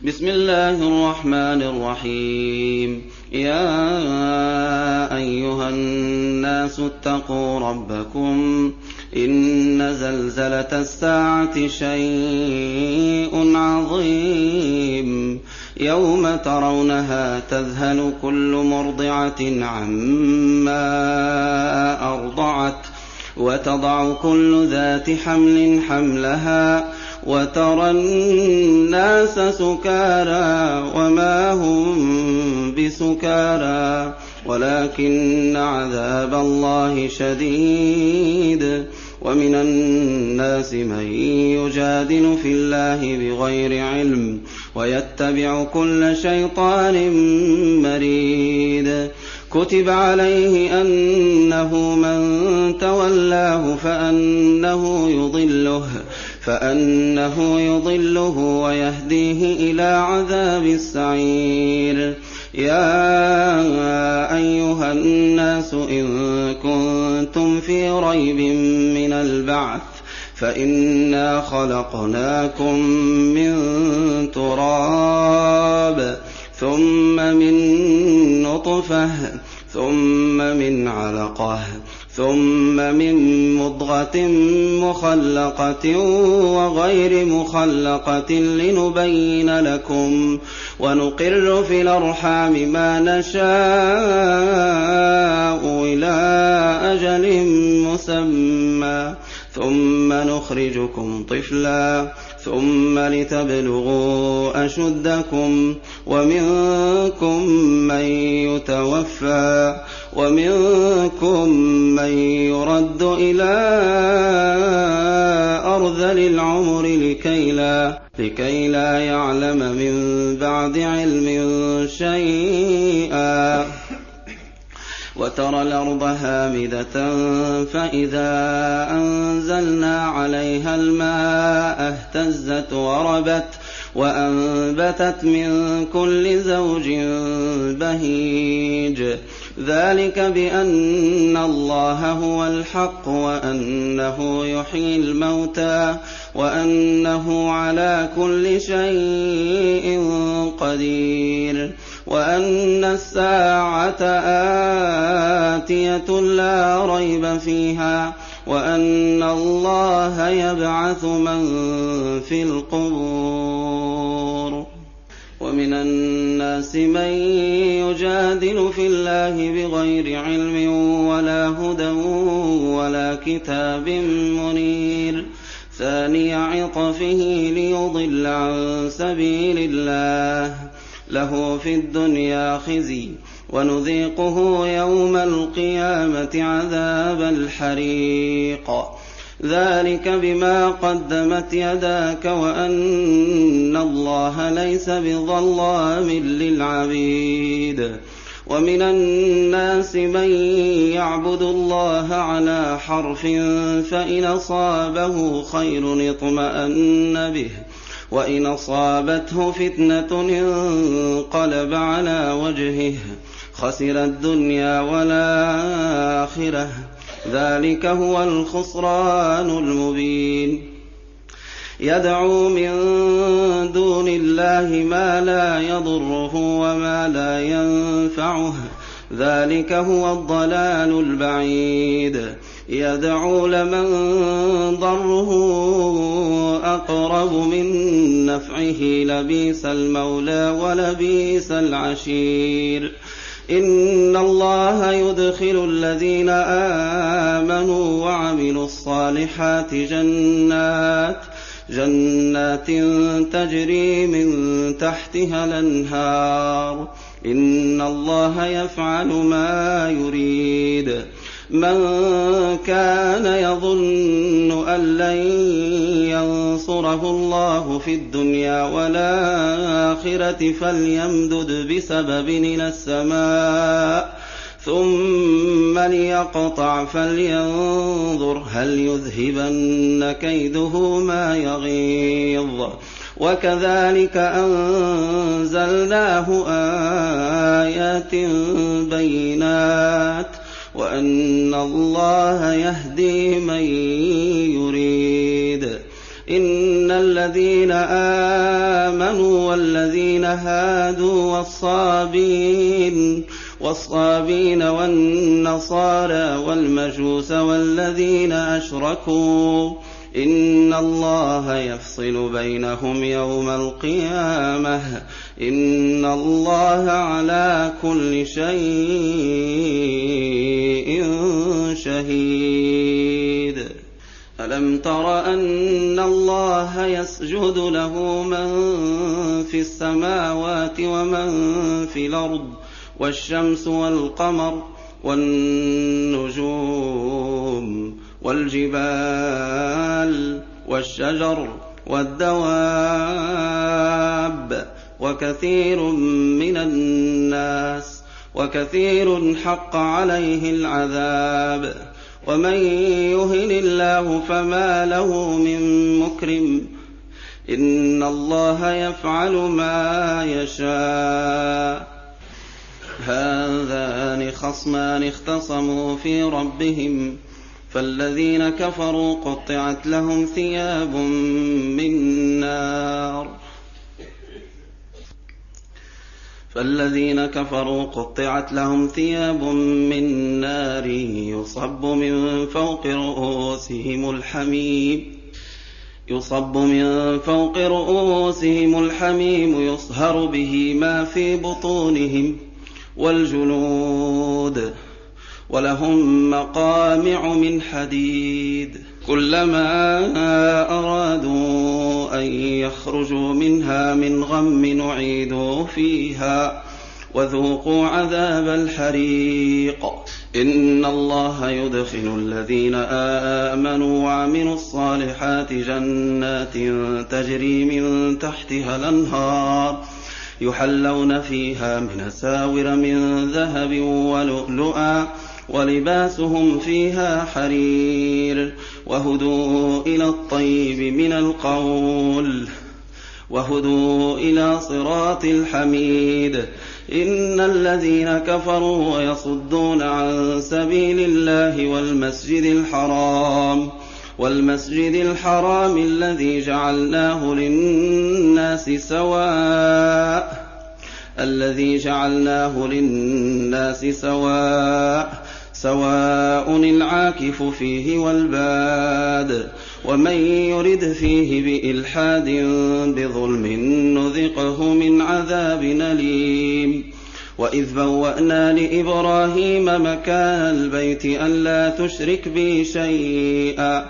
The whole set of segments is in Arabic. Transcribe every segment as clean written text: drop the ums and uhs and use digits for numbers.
بسم الله الرحمن الرحيم. يا أيها الناس اتقوا ربكم إن زلزلة الساعة شيء عظيم يوم ترونها تذهل كل مرضعة عما أرضعت وتضع كل ذات حمل حملها وترى الناس سكارى وما هم بسكارى ولكن عذاب الله شديد. ومن الناس من يجادل في الله بغير علم ويتبع كل شيطان مريد. كتب عليه أنه من تولاه فأنه يضله ويهديه إلى عذاب السعير. يا أيها الناس إن كنتم في ريب من البعث فإنا خلقناكم من تراب ثم من نطفة ثم من علقة ثم من مضغة مخلقة وغير مخلقة لنبين لكم ونقر في الأرحام ما نشاء إلى أجل مسمى ثم نخرجكم طفلا ثم لتبلغوا أشدكم ومنكم من يتوفى ومنكم من يرد إلى أرذل العمر لكي لا يعلم من بعد علم شيئا. وترى الأرض هامدة فإذا أنزلنا عليها الماء اهتزت وربت وأنبتت من كل زوج بهيج. ذلك بأن الله هو الحق وأنه يحيي الموتى وأنه على كل شيء قدير وأن الساعة آتية لا ريب فيها وأن الله يبعث من في القبور. ومن الناس من يجادل في الله بغير علم ولا هدى ولا كتاب منير. ثاني عطفه ليضل عن سبيل الله له في الدنيا خزي ونذيقه يوم القيامة عذاب الحريق. ذلك بما قدمت يداك وأن الله ليس بظلام للعبيد. ومن الناس من يعبد الله على حرف فإن أصابه خير اطمأن به وإن أصابته فتنة انقلب على وجهه خسر الدنيا والآخرة. ذلك هو الخسران المبين. يدعو من دون الله ما لا يضره وما لا ينفعه ذلك هو الضلال البعيد. يدعو لمن ضره أقرب من نفعه لبئس المولى ولبئس العشير. إن الله يدخل الذين آمنوا وعملوا الصالحات جنات تجري من تحتها الأنهار. إن الله يفعل ما يريد. من كان يظن أن لن ينصره الله في الدنيا والآخرة فليمدد بسبب إلى السماء ثم ليقطع فلينظر هل يذهبن كيده ما يغيظ. وكذلك أنزلناه آيات بينات وأن الله يهدي من يريد. إن الذين آمنوا والذين هادوا والصابين والنصارى والمجوس والذين أشركوا إن الله يفصل بينهم يوم القيامة إن الله على كل شيء شهيد. ألم تر أن الله يسجد له من في السماوات ومن في الأرض والشمس والقمر والنجوم والجبال والشجر والدواب وكثير حق عليه العذاب ومن يهن الله فما له من مكرم إن الله يفعل ما يشاء. هذان خصمان اختصموا في ربهم فالذين كفروا قطعت لهم ثياب من نار يصب من فوق رؤوسهم الحميم يصهر به ما في بطونهم والجلود ولهم مقامع من حديد كلما أرادوا أن يخرجوا منها من غم نعيدوا فيها وذوقوا عذاب الحريق. إن الله يدخل الذين آمنوا وعملوا الصالحات جنات تجري من تحتها الأنهار يحلون فيها من أساور من ذهب ولؤلؤا ولباسهم فيها حرير وهدوا إلى الطيب من القول وهدوا إلى صراط الحميد. إن الذين كفروا ويصدون عن سبيل الله والمسجد الحرام الذي جعلناه للناس سواء العاكف فيه والباد ومن يرد فيه بإلحاد بظلم نذقه من عذاب أليم. وإذ بوأنا لإبراهيم مكان البيت ألا تشرك بي شيئا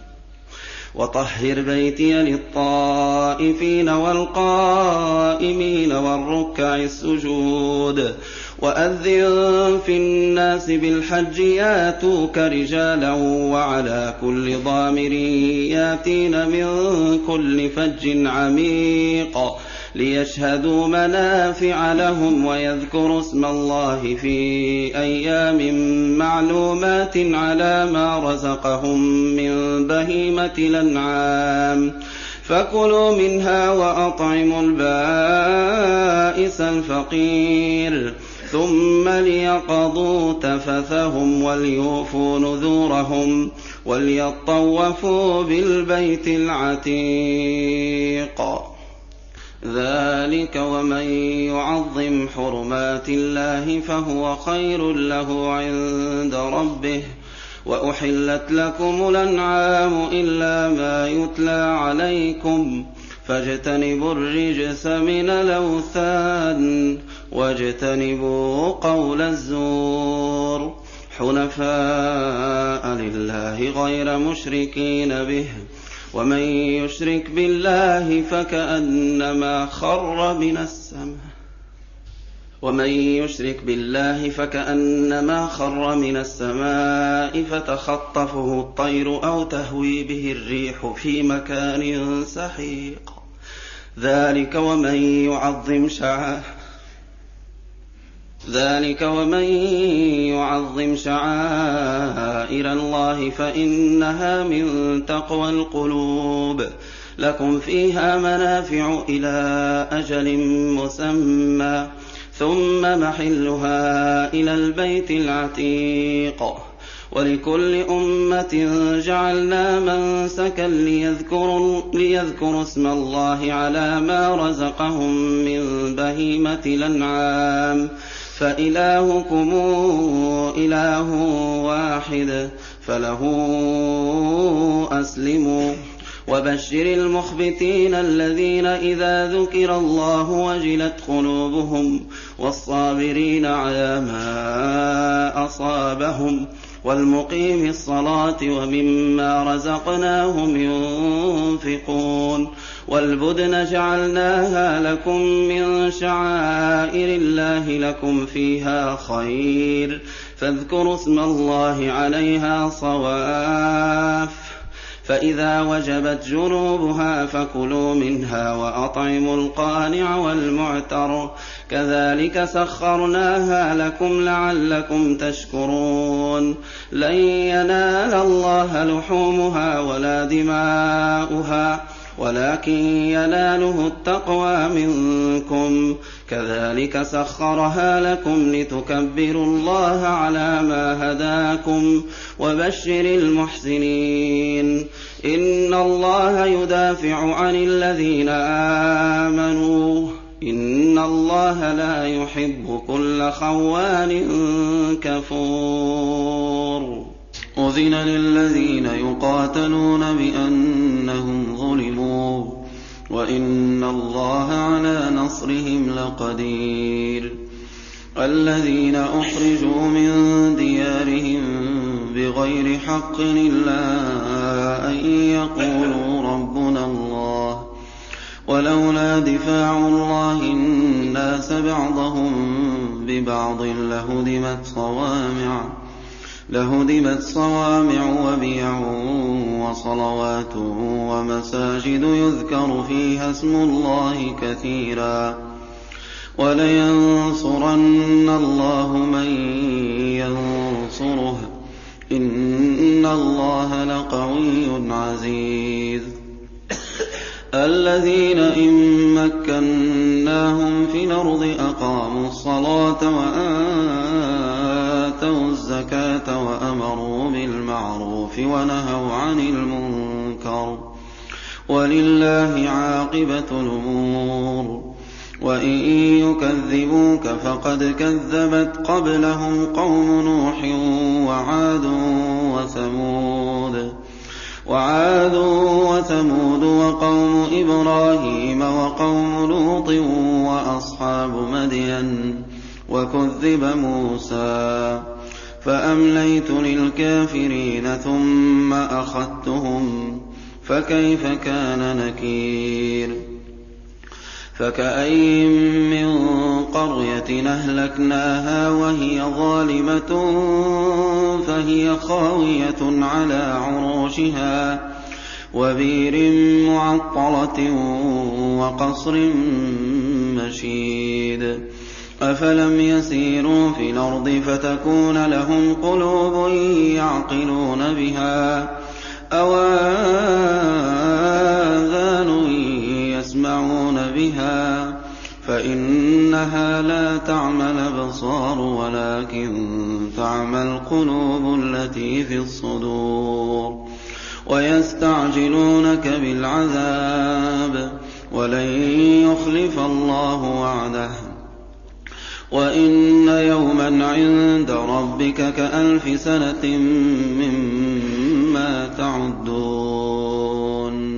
وطهر بيتي للطائفين والقائمين والركع السجود وأذن في الناس بالحج ياتوك رجالا وعلى كل ضامر ياتين من كل فج عميق ليشهدوا منافع لهم ويذكروا اسم الله في أيام معلومات على ما رزقهم من بهيمة الأنعام فكلوا منها وأطعموا البائس الفقير ثم ليقضوا تفثهم وليوفوا نذورهم وليطوفوا بالبيت العتيق. ذلك ومن يعظم حرمات الله فهو خير له عند ربه. وأحلت لكم الأنعام إلا ما يتلى عليكم فاجتنبوا الرجس من الأوثان واجتنبوا قول الزور حنفاء لله غير مشركين به ومن يشرك بالله فكأنما خر من السماء فتخطفه الطير أو تهوي به الريح في مكان سحيق. ذلك ومن يعظم شعائر الله فإنها من تقوى القلوب. لكم فيها منافع إلى أجل مسمى ثم محلها إلى البيت العتيق. وَلِكُلِّ أُمَّةٍ جَعَلْنَا مَنسَكًا لِيَذْكُرُوا اسْمَ اللَّهِ عَلَىٰ مَا رَزَقَهُم مِّن بَهِيمَةِ الْأَنْعَامِ ۖ فَإِلَٰهُكُمْ إِلَٰهٌ وَاحِدٌ فَلَهُ أَسْلِمُوا ۗ وَبَشِّرِ الْمُخْبِتِينَ الَّذِينَ إِذَا ذُكِرَ اللَّهُ وَجِلَتْ قُلُوبُهُمْ وَالصَّابِرِينَ عَلَىٰ مَا أَصَابَهُمْ وَالْمُقِيمِي الصَّلَاةِ وَمِمَّا رَزَقْنَاهُمْ يُنفِقُونَ وَالْبُدْنَ جَعَلْنَاهَا لَكُم مِّن شَعَائِرِ اللَّهِ لَكُمْ فِيهَا خَيْرٌ فاذكروا اسم الله عليها صواف فإذا وجبت جنوبها فكلوا منها وأطعموا القانع والمعتر كذلك سخرناها لكم لعلكم تشكرون لن ينال الله لحومها ولا دماؤها ولكن يناله التقوى منكم كذلك سخرها لكم لتكبروا الله على ما هداكم وبشر المحسنين إن الله يدافع عن الذين آمنوا إن الله لا يحب كل خوان كفور أذن للذين يقاتلون بأنهم ظلموا وإن الله على نصرهم لقدير الذين أخرجوا من ديارهم بغير حق إلا أن يقولوا ربنا الله ولولا دفاع الله الناس بعضهم ببعض لهدمت صوامع وبيع وصلوات ومساجد يذكر فيها اسم الله كثيرا ولينصرن الله من ينصره إن الله لقوي عزيز الذين إن مكناهم في الأرض أقاموا الصلاة وآتوا الزكاة وأمروا بالمعروف ونهوا عن المنكر ولله عاقبة الأمور وإن يكذبوك فقد كذبت قبلهم قوم نوح وعاد وثمود وقوم إبراهيم وقوم لوط وأصحاب مدين وكذب موسى فأمليت للكافرين ثم أخذتهم فكيف كان نكير فكأين من قرية أهلكناها وهي ظالمة فهي خاوية على عروشها وبئر معطلة وقصر مشيد أفلم يسيروا في الأرض فتكون لهم قلوب يعقلون بها أو آذان يسمعون بها فإنها لا تعمى الأبصار ولكن تعمى القلوب التي في الصدور ويستعجلونك بالعذاب ولن يخلف الله وعده وإن يوما عند ربك كألف سنة مما تعدون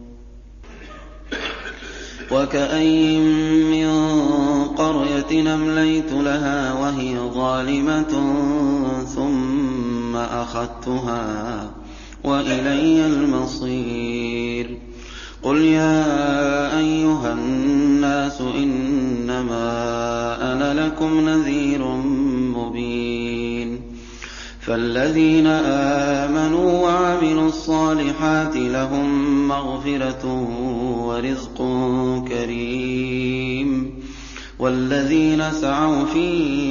وكأين من قرية أمليت لها وهي ظالمة ثم أخذتها وإلي المصير قل يا أيها الناس إنما أنا لكم نذير مبين فالذين آمنوا وعملوا الصالحات لهم مغفرة ورزق كريم والذين سعوا في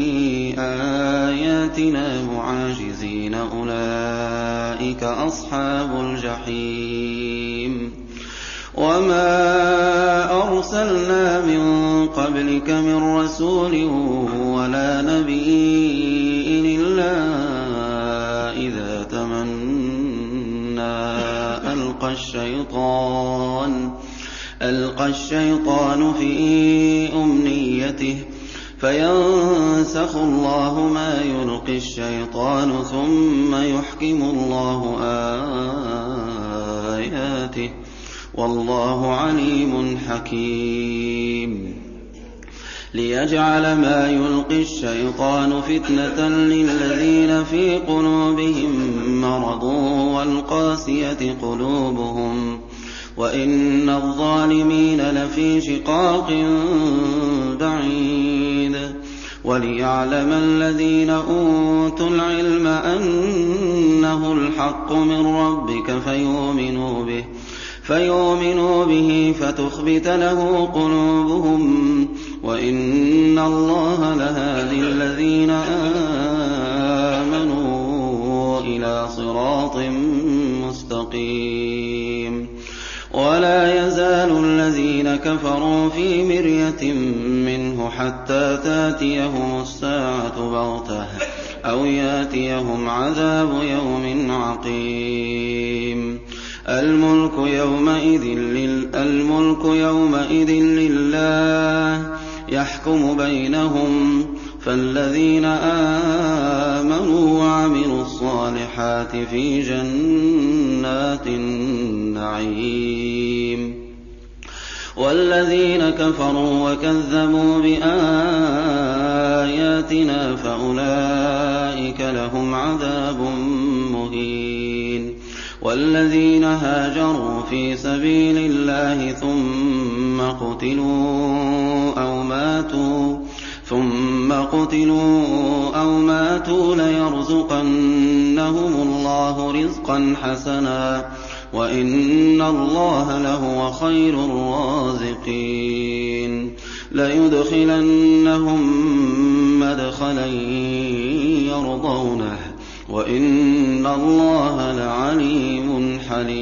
آياتنا معاجزين أولئك أصحاب الجحيم وما أرسلنا من قبلك من رسول ولا نبي إلا إِذَا تَمَنَّىٰ أَلْقَى الشَّيْطَانُ فِي أُمْنِيَّتِهِ فَيَنسَخُ اللَّهُ مَا يُلْقِي الشَّيْطَانُ ثُمَّ يُحْكِمُ اللَّهُ آيَاتِهِ ۗ وَاللَّهُ عَلِيمٌ حَكِيمٌ لِيَجْعَلَ مَا يُلْقِي الشَّيْطَانُ فِتْنَةً لِّلَّذِينَ فِي قُلُوبِهِم مَّرَضٌ وَالْقَاسِيَةِ قُلُوبُهُمْ ۗ وَإِنَّ الظَّالِمِينَ لَفِي شِقَاقٍ بَعِيدٍ وَلِيَعْلَمَ الَّذِينَ أُوتُوا الْعِلْمَ أَنَّهُ الْحَقُّ مِن رَّبِّكَ فَيُؤْمِنُوا بِهِ فَتُخْبِتَ لَهُ قُلُوبُهُمْ ۗ وَإِنَّ اللَّهَ لَهَادِي الَّذِينَ آمَنُوا إِلَىٰ صِرَاطٍ مُّسْتَقِيمٍ وَلَا يَزَالُ الَّذِينَ كَفَرُوا فِي مِرْيَةٍ مِّنْهُ حَتَّىٰ تَأْتِيَهُمُ السَّاعَةُ بَغْتَةً أَوْ يَأْتِيَهُمْ عَذَابُ يَوْمٍ عَقِيمٍ الْمُلْكُ يَوْمَئِذٍ لِّلَّهِ يَحْكُمُ بَيْنَهُمْ ۚ فَالَّذِينَ آمَنُوا وَعَمِلُوا الصَّالِحَاتِ فِي جَنَّاتِ النَّعِيمِ وَالَّذِينَ كَفَرُوا وَكَذَّبُوا بِآيَاتِنَا فَأُولَٰئِكَ لَهُمْ عَذَابٌ مُّهِينٌ وَالَّذِينَ هَاجَرُوا فِي سَبِيلِ اللَّهِ ثُمَّ قُتِلُوا أَوْ مَاتُوا لَيَرْزُقَنَّهُمُ اللَّهُ رِزْقًا حَسَنًا ۚ وَإِنَّ اللَّهَ لَهُوَ خَيْرُ الرَّازِقِينَ لَيُدْخِلَنَّهُم مَّدْخَلًا يَرْضَوْنَهُ ۗ وَإِنَّ اللَّهَ لَعَلِيمٌ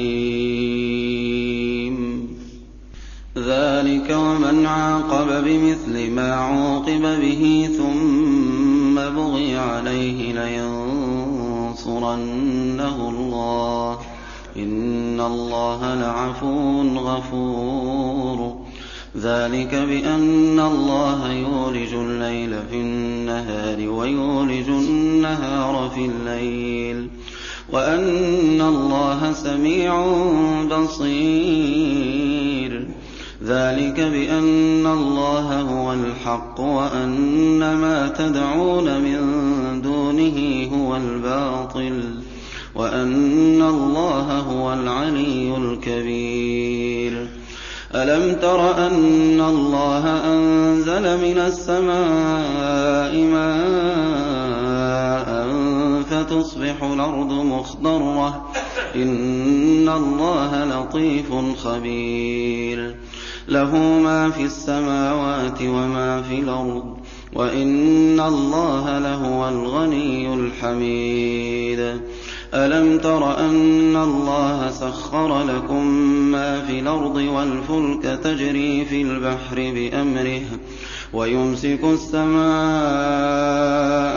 حَلِيمٌ ذَٰلِكَ وَمَنْ عَاقَبَ بِمِثْلِ مَا عُوقِبَ بِهِ ثُمَّ بُغِيَ عَلَيْهِ لَيَنصُرَنَّهُ اللَّهُ ۗ إِنَّ اللَّهَ لَعَفُوٌّ غَفُورٌ ذَٰلِكَ بِأَنَّ اللَّهَ يُولِجُ اللَّيْلَ فِي النَّهَارِ وَيُولِجُ النَّهَارَ في اللَّيْلِ وَأَنَّ اللَّهَ سَمِيعٌ بَصِيرٌ ذَٰلِكَ بِأَنَّ اللَّهَ هُوَ الْحَقُّ وَأَنَّ مَا تَدْعُونَ مِن دُونِهِ هُوَ الْبَاطِلُ وَأَنَّ اللَّهَ هُوَ الْعَلِيُّ الْكَبِيرُ أَلَمْ تَرَ أَنَّ اللَّهَ أَنزَلَ مِنَ السَّمَاءِ مَاءً فَتُصْبِحُ الْأَرْضُ مُخْضَرَّةً ۗ إِنَّ اللَّهَ لَطِيفٌ خَبِيرٌ لَّهُ مَا فِي السَّمَاوَاتِ وَمَا فِي الْأَرْضِ ۗ وَإِنَّ اللَّهَ لَهُوَ الْغَنِيُّ الْحَمِيدُ أَلَمْ تَرَ أَنَّ اللَّهَ سَخَّرَ لَكُم مَّا فِي الْأَرْضِ وَالْفُلْكَ تَجْرِي فِي الْبَحْرِ بِأَمْرِهِ وَيُمْسِكُ السَّمَاءَ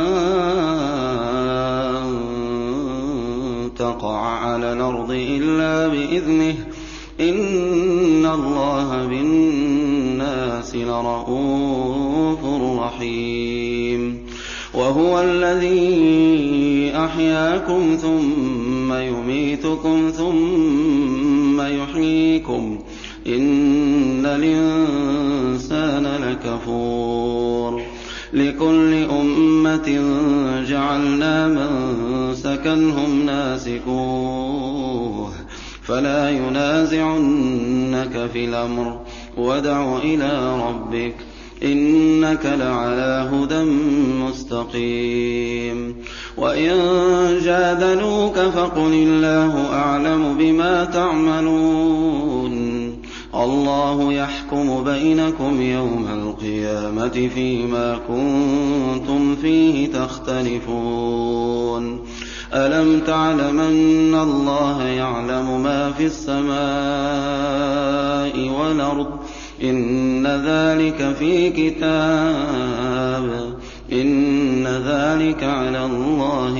أَن تَقَعَ عَلَى الْأَرْضِ إِلَّا بِإِذْنِهِ ۗ إِنَّ اللَّهَ بِالنَّاسِ لَرَءُوفٌ رَّحِيمٌ وَهُوَ الَّذِي أَحْيَاكُمْ ثُمَّ يُمِيتُكُمْ ثُمَّ يُحْيِيكُمْ ۗ إِنَّ الْإِنسَانَ لَكَفُورٌ لِكُلِّ أُمَّةٍ جَعَلْنَا مَنسَكًا هُمْ نَاسِكُوهُ فَلَا يُنَازِعُنَّكَ فِي الْأَمْرِ وَادْعُ إِلَىٰ رَبِّكَ إِنَّكَ لَعَلَىٰ هُدًى مُّسْتَقِيمٍ وَإِن جَادَلُوكَ فَقُلِ اللَّهُ أَعْلَمُ بِمَا تَعْمَلُونَ اللَّهُ يَحْكُمُ بَيْنَكُمْ يَوْمَ الْقِيَامَةِ فِيمَا كُنتُمْ فِيهِ تَخْتَلِفُونَ أَلَمْ تَعْلَمْ أَنَّ اللَّهَ يَعْلَمُ مَا فِي السَّمَاءِ وَالْأَرْضِ إِنَّ ذَٰلِكَ فِي كِتَابٍ إن ذلك على الله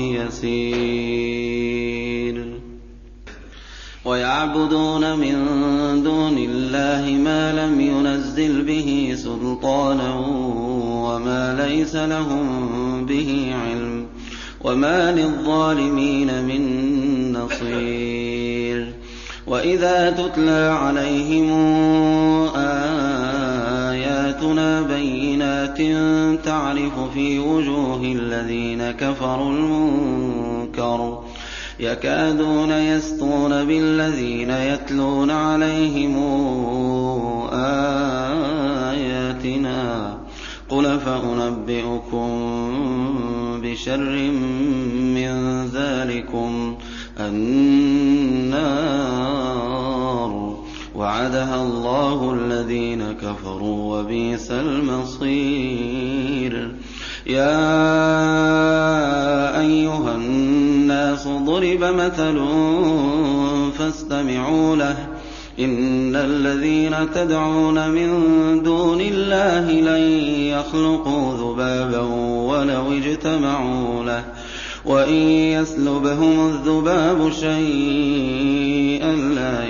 يسير ويعبدون من دون الله ما لم ينزل به سلطانا وما ليس لهم به علم وما للظالمين من نصير وإذا تتلى عليهم آياتنا بينات تعرف في وجوه الذين كفروا المنكر يكادون يسطون بالذين يتلون عليهم آياتنا قل فأنبئكم بشر من ذلكم النار وعدها الله الذين كفروا وبئس المصير يا أيها الناس ضرب مثل فاستمعوا له إن الذين تدعون من دون الله لن يخلقوا ذبابا ولو اجتمعوا له وإن يسلبهم الذباب شيئا لا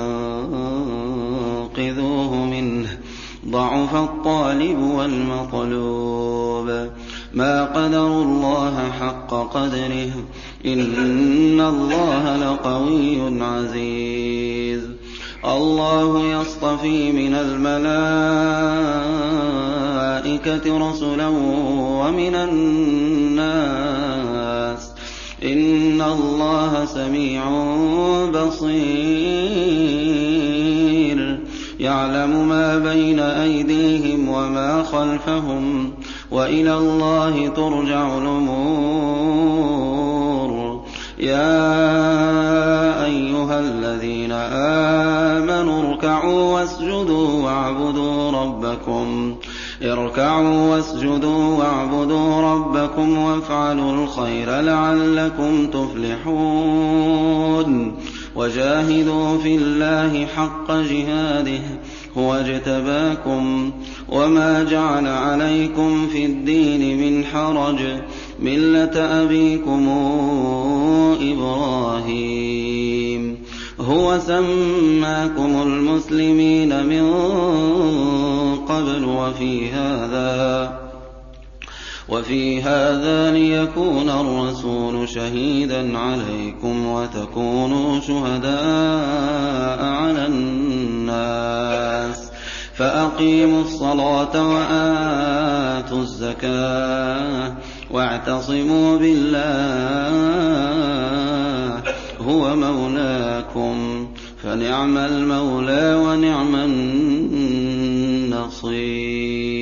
يستنقذوه منه ضعف الطالب والمطلوب ما قدروا الله حق قدره إن الله لقوي عزيز الله يصطفي من الملائكة رسلا ومن الناس إن الله سميع بصير يعلم ما بين أيديهم وما خلفهم وإلى الله ترجع الأمور يا أيها الذين آمنوا اركعوا واسجدوا واعبدوا ربكم وافعلوا الخير لعلكم تفلحون وجاهدوا في الله حق جهاده هو اجتباكم وما جعل عليكم في الدين من حرج ملة أبيكم إبراهيم هو سماكم المسلمين من قبل وفي هذا ليكون الرسول شهيدا عليكم وتكونوا شهداء على الناس فأقيموا الصلاة وآتوا الزكاة واعتصموا بالله هو مولاكم فنعم المولى ونعم النصير